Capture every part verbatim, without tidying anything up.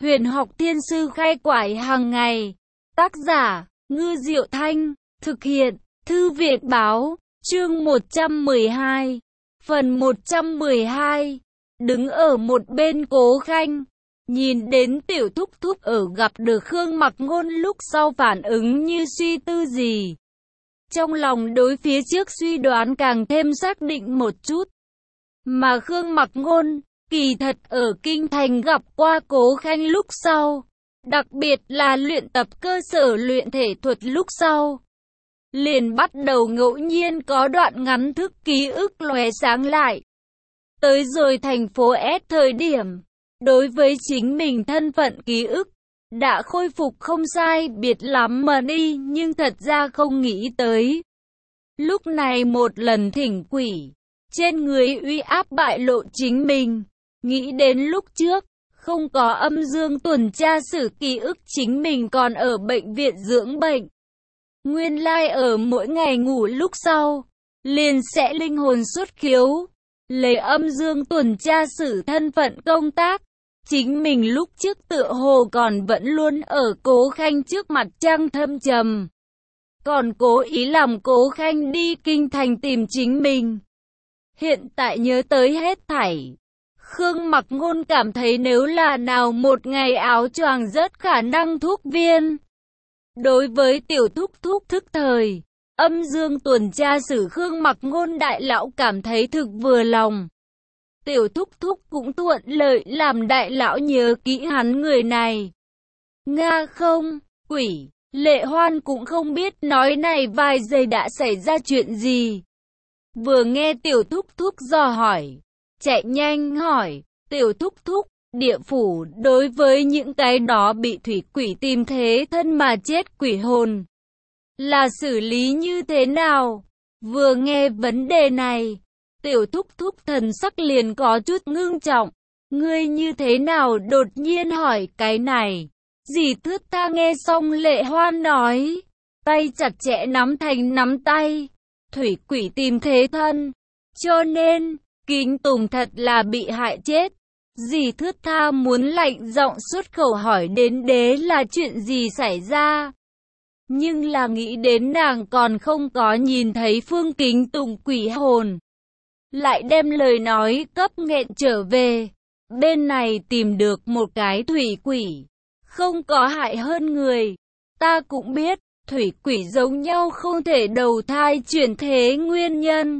Huyền học thiên sư khai quải hàng ngày. Tác giả, Ngư Diệu Thanh. Thực hiện, Thư viện báo. Chương một trăm mười hai. Phần một trăm mười hai. Đứng ở một bên Cố Khanh, nhìn đến tiểu thúc thúc ở gặp được Khương Mặc Ngôn lúc sau phản ứng như suy tư gì. Trong lòng đối phía trước suy đoán càng thêm xác định một chút. Mà Khương Mặc Ngôn, kỳ thật ở Kinh Thành gặp qua Cố Khanh lúc sau, đặc biệt là luyện tập cơ sở luyện thể thuật lúc sau, liền bắt đầu ngẫu nhiên có đoạn ngắn thức ký ức lóe sáng lại. Tới rồi thành phố S thời điểm, đối với chính mình thân phận ký ức, đã khôi phục không sai biệt lắm mà đi, nhưng thật ra không nghĩ tới. Lúc này một lần thỉnh quỷ, trên người uy áp bại lộ chính mình, nghĩ đến lúc trước, không có âm dương tuần tra sử ký ức chính mình còn ở bệnh viện dưỡng bệnh. Nguyên lai ở mỗi ngày ngủ lúc sau, liền sẽ linh hồn xuất khiếu, lấy âm dương tuần tra sử thân phận công tác. Chính mình lúc trước tựa hồ còn vẫn luôn ở Cố Khanh trước mặt trăng thâm trầm, còn cố ý làm Cố Khanh đi Kinh Thành tìm chính mình. Hiện tại nhớ tới hết thảy, Khương Mặc Ngôn cảm thấy nếu là nào một ngày áo choàng rất khả năng thuốc viên. Đối với tiểu thúc thúc thức thời, âm dương tuần tra sử Khương Mặc Ngôn đại lão cảm thấy thực vừa lòng. Tiểu thúc thúc cũng thuận lợi làm đại lão nhớ kỹ hắn người này. Nga không, quỷ, Lệ Hoan cũng không biết nói này vài giây đã xảy ra chuyện gì. Vừa nghe tiểu thúc thúc dò hỏi, chạy nhanh hỏi, tiểu thúc thúc, địa phủ đối với những cái đó bị thủy quỷ tìm thế thân mà chết quỷ hồn, là xử lý như thế nào? Vừa nghe vấn đề này, tiểu thúc thúc thần sắc liền có chút ngưng trọng. Ngươi như thế nào đột nhiên hỏi cái này? Dì Thước Tha nghe xong Lệ Hoan nói, tay chặt chẽ nắm thành nắm tay. Thủy quỷ tìm thế thân, cho nên, Kính Tùng thật là bị hại chết. Dì Thước Tha muốn lạnh giọng xuất khẩu hỏi đến đế là chuyện gì xảy ra. Nhưng là nghĩ đến nàng còn không có nhìn thấy Phương Kính Tùng quỷ hồn, lại đem lời nói cấp nghẹn trở về. Bên này tìm được một cái thủy quỷ, không có hại hơn người. Ta cũng biết, thủy quỷ giống nhau không thể đầu thai chuyển thế nguyên nhân.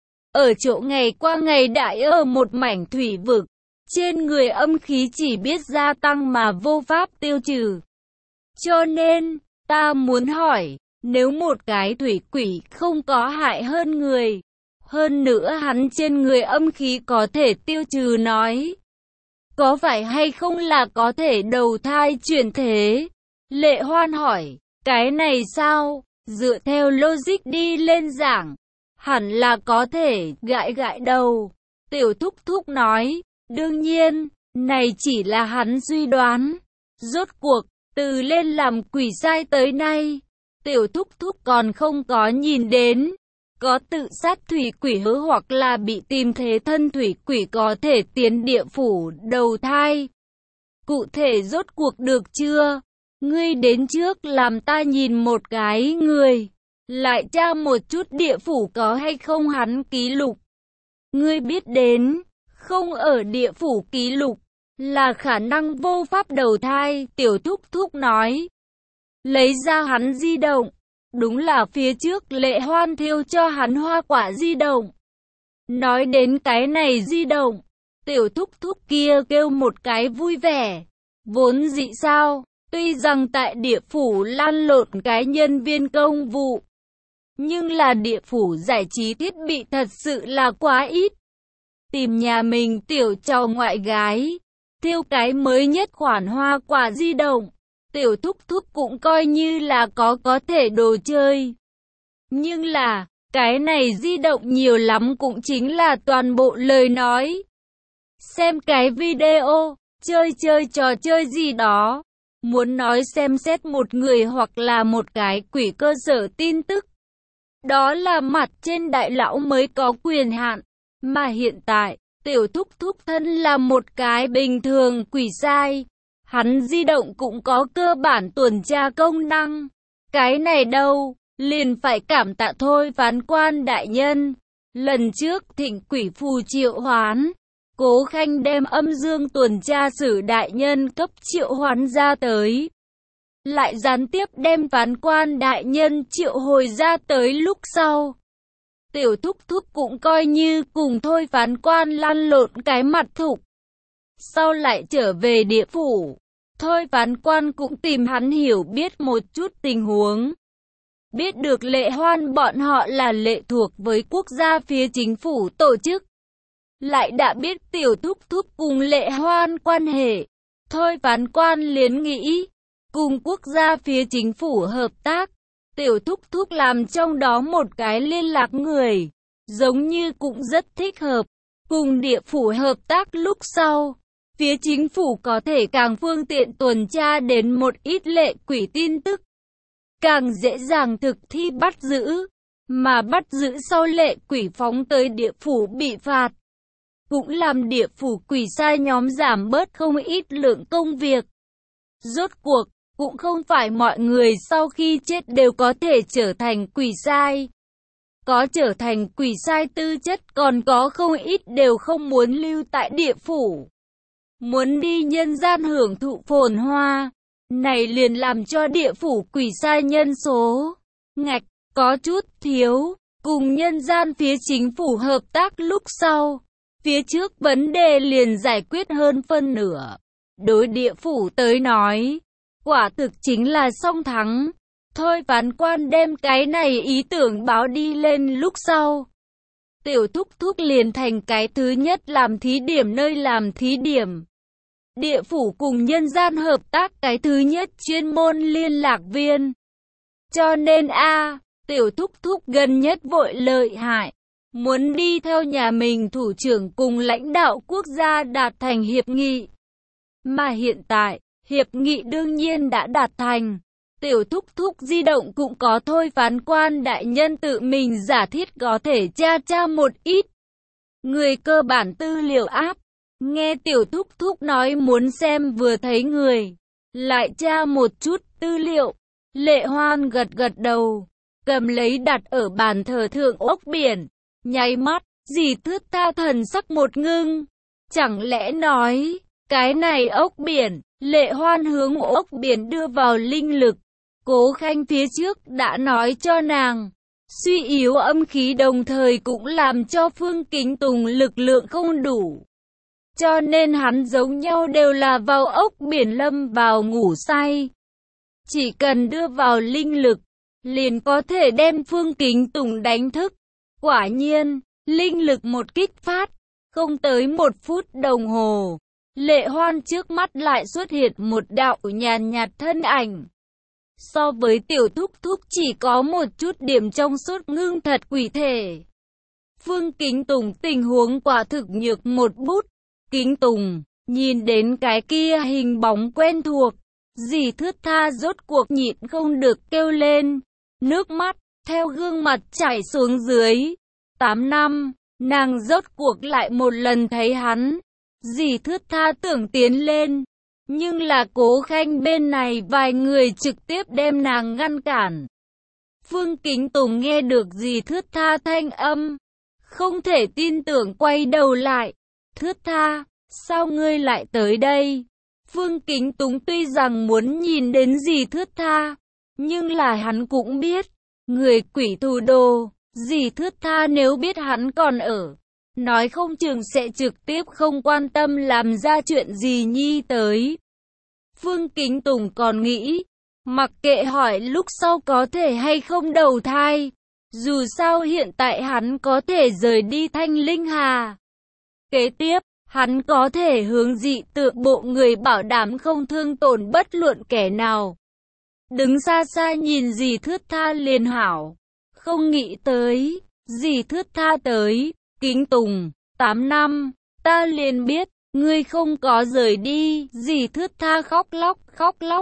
Ở chỗ ngày qua ngày đại ở một mảnh thủy vực, trên người âm khí chỉ biết gia tăng mà vô pháp tiêu trừ. Cho nên, ta muốn hỏi, nếu một cái thủy quỷ không có hại hơn người, hơn nữa hắn trên người âm khí có thể tiêu trừ nói, có phải hay không là có thể đầu thai chuyển thế? Lệ Hoan hỏi, cái này sao? Dựa theo logic đi lên giảng, hẳn là có thể, gãi gãi đầu. Tiểu thúc thúc nói, đương nhiên, này chỉ là hắn suy đoán. Rốt cuộc, từ lên làm quỷ sai tới nay, tiểu thúc thúc còn không có nhìn đến có tự sát thủy quỷ hứa hoặc là bị tìm thế thân thủy quỷ có thể tiến địa phủ đầu thai. Cụ thể rốt cuộc được chưa? Ngươi đến trước làm ta nhìn một cái người, lại tra một chút địa phủ có hay không hắn ký lục. Ngươi biết đến, không ở địa phủ ký lục, là khả năng vô pháp đầu thai. Tiểu thúc thúc nói, lấy ra hắn di động. Đúng là phía trước Lệ Hoan thiêu cho hắn hoa quả di động. Nói đến cái này di động, tiểu thúc thúc kia kêu một cái vui vẻ. Vốn dĩ sao, tuy rằng tại địa phủ lan lộn cái nhân viên công vụ, nhưng là địa phủ giải trí thiết bị thật sự là quá ít. Tìm nhà mình tiểu trò ngoại gái, thiêu cái mới nhất khoản hoa quả di động, tiểu thúc thúc cũng coi như là có có thể đồ chơi. Nhưng là, cái này di động nhiều lắm cũng chính là toàn bộ lời nói. Xem cái video, chơi chơi trò chơi gì đó, muốn nói xem xét một người hoặc là một cái quỷ cơ sở tin tức. Đó là mặt trên đại lão mới có quyền hạn, mà hiện tại, tiểu thúc thúc thân là một cái bình thường quỷ sai. hắn di động cũng có cơ bản tuần tra công năng. Cái này đâu, liền phải cảm tạ Thôi Phán Quan đại nhân. Lần trước Thịnh Quỷ Phù triệu hoán, Cố Khanh đem Âm Dương tuần tra sử đại nhân cấp triệu hoán ra tới. Lại gián tiếp đem Phán Quan đại nhân triệu hồi ra tới lúc sau. Tiểu Thúc Thúc cũng coi như cùng Thôi Phán Quan lăn lộn cái mặt thục. Sau lại trở về địa phủ, Thôi Phán Quan cũng tìm hắn hiểu biết một chút tình huống. Biết được Lệ Hoan bọn họ là lệ thuộc với quốc gia phía chính phủ tổ chức. Lại đã biết Tiểu Thúc Thúc cùng Lệ Hoan quan hệ. Thôi Phán Quan liền nghĩ, cùng quốc gia phía chính phủ hợp tác. Tiểu Thúc Thúc làm trong đó một cái liên lạc người, giống như cũng rất thích hợp. Cùng địa phủ hợp tác lúc sau, phía chính phủ có thể càng phương tiện tuần tra đến một ít lệ quỷ tin tức. Càng dễ dàng thực thi bắt giữ, mà bắt giữ sau lệ quỷ phóng tới địa phủ bị phạt. Cũng làm địa phủ quỷ sai nhóm giảm bớt không ít lượng công việc. Rốt cuộc, cũng không phải mọi người sau khi chết đều có thể trở thành quỷ sai. Có trở thành quỷ sai tư chất, còn có không ít đều không muốn lưu tại địa phủ. Muốn đi nhân gian hưởng thụ phồn hoa. Này liền làm cho địa phủ quỷ sai nhân số ngạch có chút thiếu. Cùng nhân gian phía chính phủ hợp tác lúc sau, phía trước vấn đề liền giải quyết hơn phân nửa. Đối địa phủ tới nói, quả thực chính là song thắng. Thôi Phán Quan đem cái này ý tưởng báo đi lên lúc sau, Tiểu Thúc Thúc liền thành cái thứ nhất làm thí điểm nơi làm thí điểm. Địa phủ cùng nhân gian hợp tác cái thứ nhất chuyên môn liên lạc viên. Cho nên a Tiểu Thúc Thúc gần nhất vội lợi hại, muốn đi theo nhà mình thủ trưởng cùng lãnh đạo quốc gia đạt thành hiệp nghị. Mà hiện tại, hiệp nghị đương nhiên đã đạt thành. Tiểu Thúc Thúc di động cũng có Thôi Phán Quan đại nhân tự mình giả thiết có thể tra tra một ít người cơ bản tư liệu áp. Nghe Tiểu Thúc Thúc nói muốn xem vừa thấy người, lại tra một chút tư liệu. Lệ Hoan gật gật đầu, cầm lấy đặt ở bàn thờ thượng ốc biển, nháy mắt, dì Thước Tha thần sắc một ngưng. Chẳng lẽ nói, cái này ốc biển, Lệ Hoan hướng ốc biển đưa vào linh lực. Cố Khanh phía trước đã nói cho nàng, suy yếu âm khí đồng thời cũng làm cho Phương Kính Tùng lực lượng không đủ. Cho nên hắn giống nhau đều là vào ốc biển lâm vào ngủ say. Chỉ cần đưa vào linh lực, liền có thể đem Phương Kính Tùng đánh thức. Quả nhiên, linh lực một kích phát, không tới một phút đồng hồ, Lệ Hoan trước mắt lại xuất hiện một đạo nhàn nhạt thân ảnh. So với Tiểu Thúc Thúc chỉ có một chút điểm trong suốt ngưng thật quỷ thể. Phương Kính Tùng tình huống quả thực nhược một bút. Kính Tùng, nhìn đến cái kia hình bóng quen thuộc, dì Thước Tha rốt cuộc nhịn không được kêu lên. Nước mắt, theo gương mặt chảy xuống dưới. Tám năm, nàng rốt cuộc lại một lần thấy hắn. Dì Thước Tha tưởng tiến lên, nhưng là Cố Khanh bên này vài người trực tiếp đem nàng ngăn cản. Phương Kính Tùng nghe được dì Thước Tha thanh âm, không thể tin tưởng quay đầu lại. Thước Tha, sao ngươi lại tới đây? Phương Kính Tùng tuy rằng muốn nhìn đến dì Thước Tha, nhưng là hắn cũng biết, người quỷ thủ đồ, dì Thước Tha nếu biết hắn còn ở, nói không chừng sẽ trực tiếp không quan tâm làm ra chuyện gì nhi tới. Phương Kính Tùng còn nghĩ, mặc kệ hỏi lúc sau có thể hay không đầu thai, dù sao hiện tại hắn có thể rời đi Thanh Linh Hà. Kế tiếp, hắn có thể hướng dị tự bộ người bảo đảm không thương tổn bất luận kẻ nào. Đứng xa xa nhìn dì Thước Tha liền hảo, không nghĩ tới, dì Thước Tha tới. Kính Tùng, tám năm, ta liền biết, ngươi không có rời đi. Dì Thước Tha khóc lóc, khóc lóc.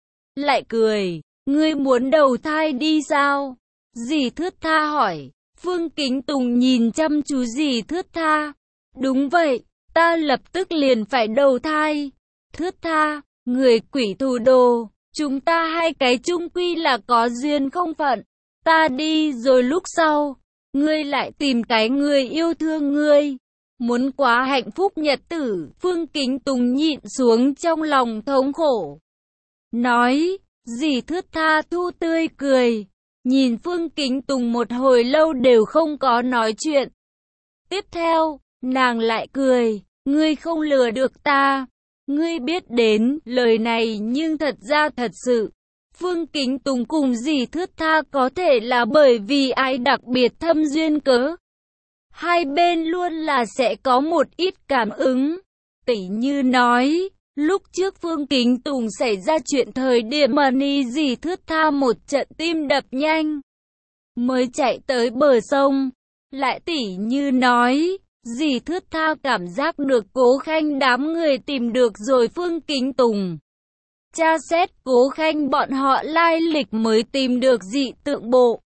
Lại cười, ngươi muốn đầu thai đi sao? Dì Thước Tha hỏi. Phương Kính Tùng nhìn chăm chú dì Thước Tha. Đúng vậy, ta lập tức liền phải đầu thai. Thước Tha, Người quỷ thủ đồ, chúng ta hai cái chung quy là có duyên không phận. Ta đi rồi lúc sau, ngươi lại tìm cái người yêu thương ngươi. Muốn quá hạnh phúc nhật tử, Phương Kính Tùng nhịn xuống trong lòng thống khổ. Nói, dì thướt tha thu tươi cười. Nhìn Phương Kính Tùng một hồi lâu đều không có nói chuyện. Tiếp theo, nàng lại cười, ngươi không lừa được ta. Ngươi biết đến lời này nhưng thật ra thật sự. Phương Kính Tùng cùng dì thướt tha có thể là bởi vì ai đặc biệt thâm duyên cớ. Hai bên luôn là sẽ có một ít cảm ứng. Tỉ như nói, lúc trước Phương Kính Tùng xảy ra chuyện thời điểm mà ni dì thướt tha một trận tim đập nhanh, mới chạy tới bờ sông. Lại tỉ như nói, dì thướt tha cảm giác được Cố Khanh đám người tìm được rồi Phương Kính Tùng. Tra xét Cố Khanh bọn họ lai lịch mới tìm được dị tượng bộ.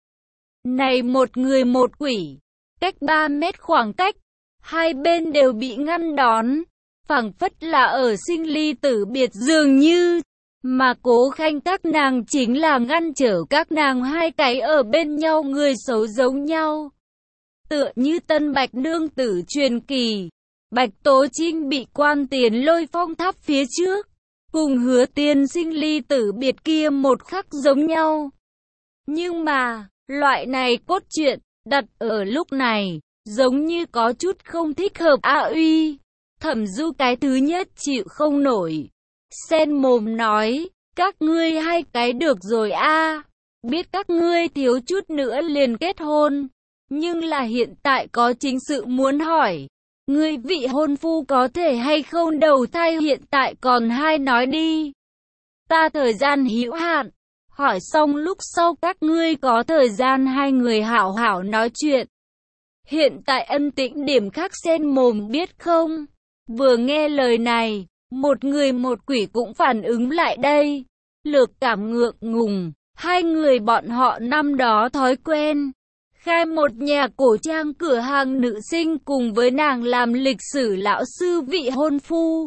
Này một người một quỷ, cách ba mét khoảng cách, hai bên đều bị ngăn đón, phảng phất là ở sinh ly tử biệt dường như. Mà Cố Khanh các nàng chính là ngăn trở các nàng hai cái ở bên nhau người xấu giống nhau. Tựa như Tân Bạch nương tử truyền kỳ, Bạch Tố Trinh bị quan tiền lôi phong tháp phía trước, cùng Hứa Tiên sinh ly tử biệt kia một khắc giống nhau. Nhưng mà, loại này cốt truyện, đặt ở lúc này, giống như có chút không thích hợp. A Uy, Thẩm Du cái thứ nhất chịu không nổi. Sen mồm nói, các ngươi hai cái được rồi a, biết các ngươi thiếu chút nữa liền kết hôn. Nhưng là hiện tại có chính sự muốn hỏi, ngươi vị hôn phu có thể hay không đầu thai hiện tại còn hai nói đi. Ta thời gian hữu hạn, hỏi xong lúc sau các ngươi có thời gian hai người hảo hảo nói chuyện. Hiện tại ân tĩnh điểm khác sen mồm biết không? Vừa nghe lời này, một người một quỷ cũng phản ứng lại đây. Lược cảm ngượng ngùng, hai người bọn họ năm đó thói quen khai một nhà cổ trang cửa hàng nữ sinh cùng với nàng làm lịch sử lão sư vị hôn phu.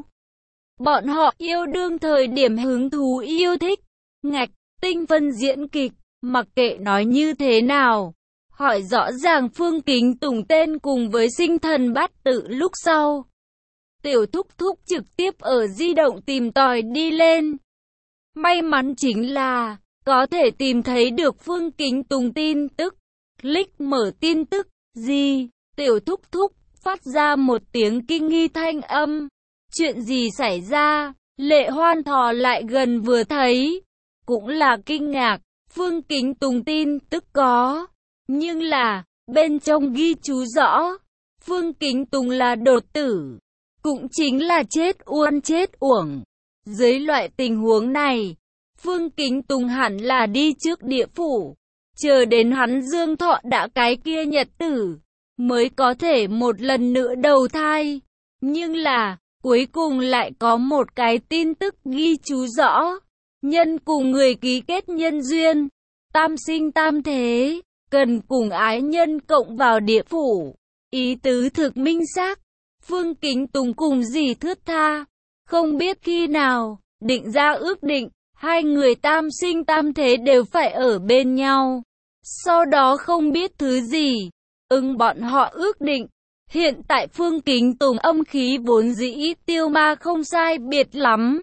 Bọn họ yêu đương thời điểm hứng thú yêu thích, ngạch, tinh phân diễn kịch, mặc kệ nói như thế nào. Hỏi rõ ràng Phương Kính Tùng tên cùng với sinh thần bát tự lúc sau. Tiểu thúc thúc trực tiếp ở di động tìm tòi đi lên. May mắn chính là, có thể tìm thấy được Phương Kính Tùng tin tức. Click mở tin tức, gì? Tiểu thúc thúc, phát ra một tiếng kinh nghi thanh âm. Chuyện gì xảy ra? Lệ Hoan thò lại gần vừa thấy. Cũng là kinh ngạc, Phương Kính Tùng tin tức có. Nhưng là, bên trong ghi chú rõ, Phương Kính Tùng là đột tử. Cũng chính là chết oan chết uổng. Dưới loại tình huống này, Phương Kính Tùng hẳn là đi trước địa phủ. Chờ đến hắn dương thọ đã cái kia nhật tử, mới có thể một lần nữa đầu thai. Nhưng là, cuối cùng lại có một cái tin tức ghi chú rõ. Nhân cùng người ký kết nhân duyên, tam sinh tam thế, cần cùng ái nhân cộng vào địa phủ. Ý tứ thực minh xác, Phương Kính Tùng cùng dì thướt tha, không biết khi nào, định ra ước định. Hai người tam sinh tam thế đều phải ở bên nhau. Sau đó không biết thứ gì, ưng bọn họ ước định. Hiện tại Phương Kính Tùng âm khí vốn dĩ tiêu ma không sai biệt lắm,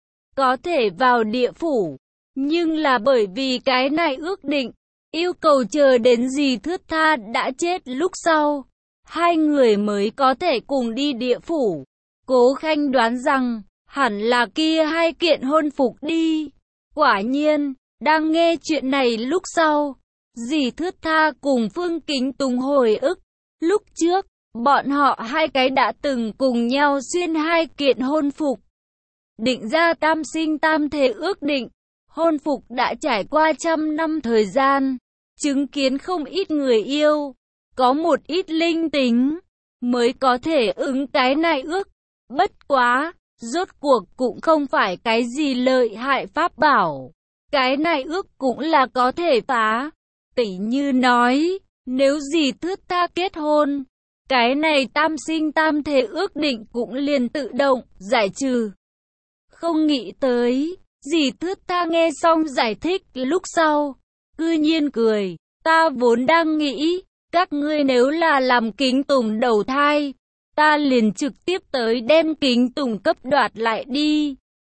có thể vào địa phủ. Nhưng là bởi vì cái này ước định, yêu cầu chờ đến dì thướt tha đã chết lúc sau, hai người mới có thể cùng đi địa phủ. Cố Khanh đoán rằng, hẳn là kia hai kiện hôn phục đi. Quả nhiên, đang nghe chuyện này lúc sau, dì thướt tha cùng Phương Kính Tùng hồi ức. Lúc trước, bọn họ hai cái đã từng cùng nhau xuyên hai kiện hôn phục. Định ra tam sinh tam thế ước định, hôn phục đã trải qua trăm năm thời gian, chứng kiến không ít người yêu, có một ít linh tính, mới có thể ứng cái này ước. Bất quá, rốt cuộc cũng không phải cái gì lợi hại pháp bảo. Cái này ước cũng là có thể phá. Tỉ như nói, nếu dì thướt tha kết hôn, cái này tam sinh tam thế ước định cũng liền tự động giải trừ. Không nghĩ tới, dì thướt tha nghe xong giải thích lúc sau, cư nhiên cười, ta vốn đang nghĩ, các ngươi nếu là làm kính tùng đầu thai, ta liền trực tiếp tới đem kính tùng cấp đoạt lại đi.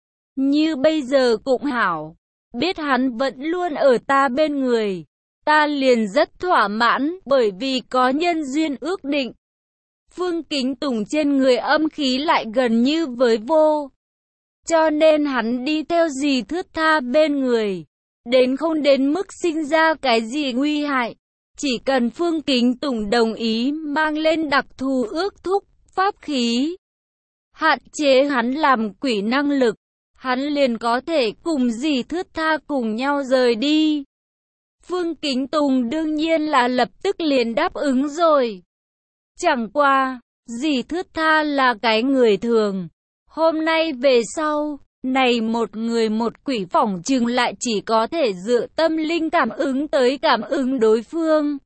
Như bây giờ cũng hảo, biết hắn vẫn luôn ở ta bên người, ta liền rất thỏa mãn bởi vì có nhân duyên ước định. Phương Kính Tùng trên người âm khí lại gần như với vô, cho nên hắn đi theo dì thướt tha bên người, đến không đến mức sinh ra cái gì nguy hại. Chỉ cần Phương Kính Tùng đồng ý mang lên đặc thù ước thúc, pháp khí, hạn chế hắn làm quỷ năng lực, hắn liền có thể cùng dì thướt tha cùng nhau rời đi. Phương Kính Tùng đương nhiên là lập tức liền đáp ứng rồi. Chẳng qua, dì thướt tha là cái người thường. Hôm nay về sau, này một người một quỷ phỏng chừng lại chỉ có thể dựa tâm linh cảm ứng tới cảm ứng đối phương.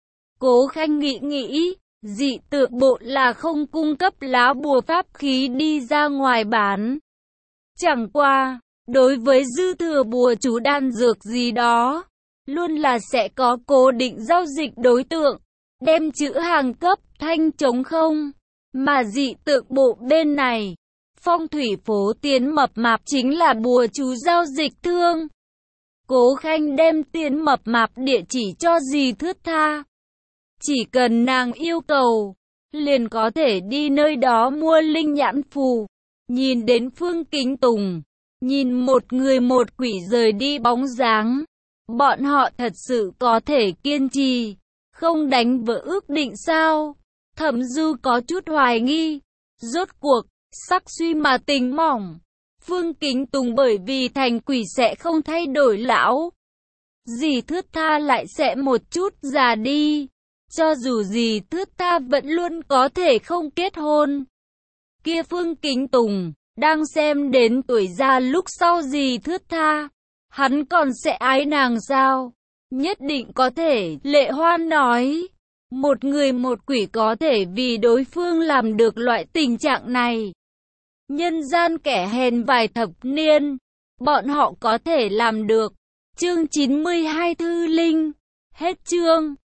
Cố Khanh nghĩ nghĩ, dị tự bộ là không cung cấp lá bùa pháp khí đi ra ngoài bán. Chẳng qua, đối với dư thừa bùa chú đan dược gì đó, luôn là sẽ có cố định giao dịch đối tượng, đem chữ hàng cấp thanh trống không. Mà dị tự bộ bên này, phong thủy phố Tiến Mập Mạp chính là bùa chú giao dịch thương. Cố Khanh đem Tiến Mập Mạp địa chỉ cho dì thướt tha. Chỉ cần nàng yêu cầu, liền có thể đi nơi đó mua linh nhãn phù. Nhìn đến Phương Kính Tùng, nhìn một người một quỷ rời đi bóng dáng, bọn họ thật sự có thể kiên trì, không đánh vỡ ước định sao? Thẩm Du có chút hoài nghi, rốt cuộc, sắc suy mà tình mỏng, Phương Kính Tùng bởi vì thành quỷ sẽ không thay đổi lão. Dì thướt tha lại sẽ một chút già đi, cho dù dì thướt tha vẫn luôn có thể không kết hôn. Kia Phương Kính Tùng, đang xem đến tuổi già lúc sau dì thướt tha, hắn còn sẽ ái nàng sao? Nhất định có thể, Lệ Hoan nói. Một người một quỷ có thể vì đối phương làm được loại tình trạng này. Nhân gian kẻ hèn vài thập niên, bọn họ có thể làm được. Chương chín mươi hai Thư Linh, hết chương.